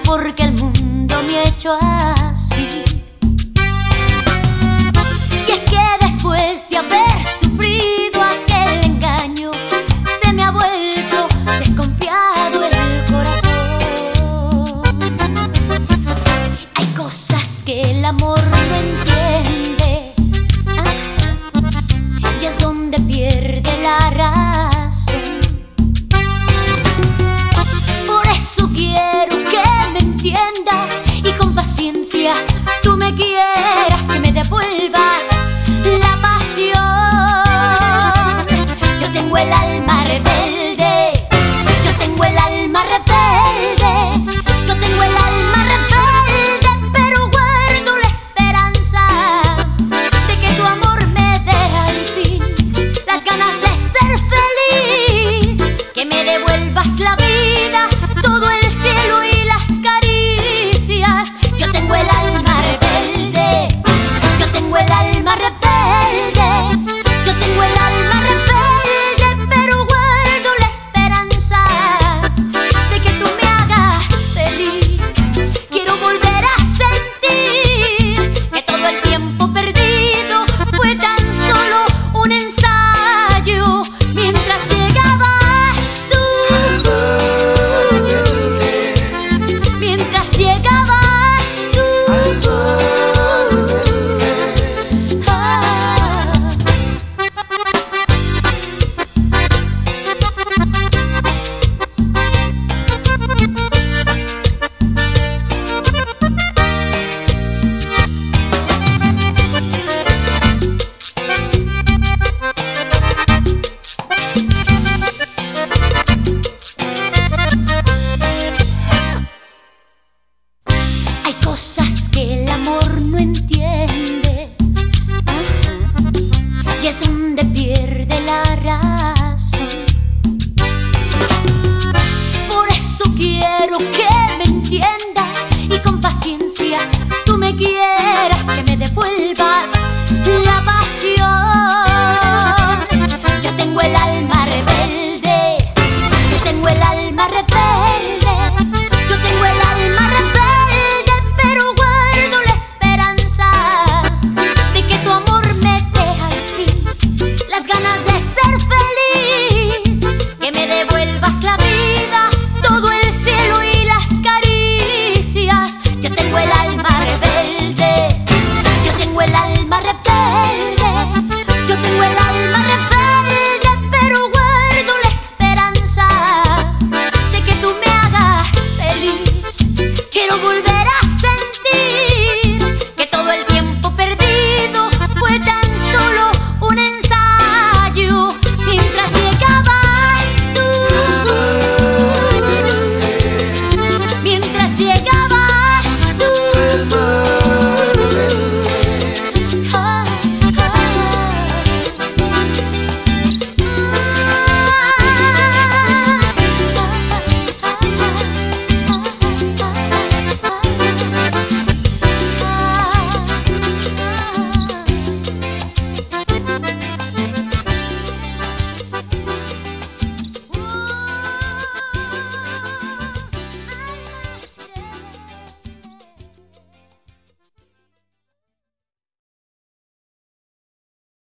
porque el mundo me ha hecho así. Y es que después de haber sufrido aquel engaño, se me ha vuelto desconfiado el corazón. Hay cosas que el amor no entiende, y es donde pierde la razón. Por eso quiero que me entiendas y con paciencia tú me quieras, que me devuelvas la pasión. Yo tengo el alma rebelde, yo tengo el alma rebelde, yo tengo el alma rebelde, pero guardo la esperanza de que tu amor me dé al fin las ganas de ser feliz, que me devuelvas la vida, todo el cielo y las caricias. Yo tengo el alma rebelde, yo tengo el alma rebelde, yo tengo el alma rebelde, pero guardo la esperanza de que tú me hagas feliz. Quiero volver a sentir que todo el tiempo perdido fue tan solo un ensayo mientras llegabas tú, mientras llegabas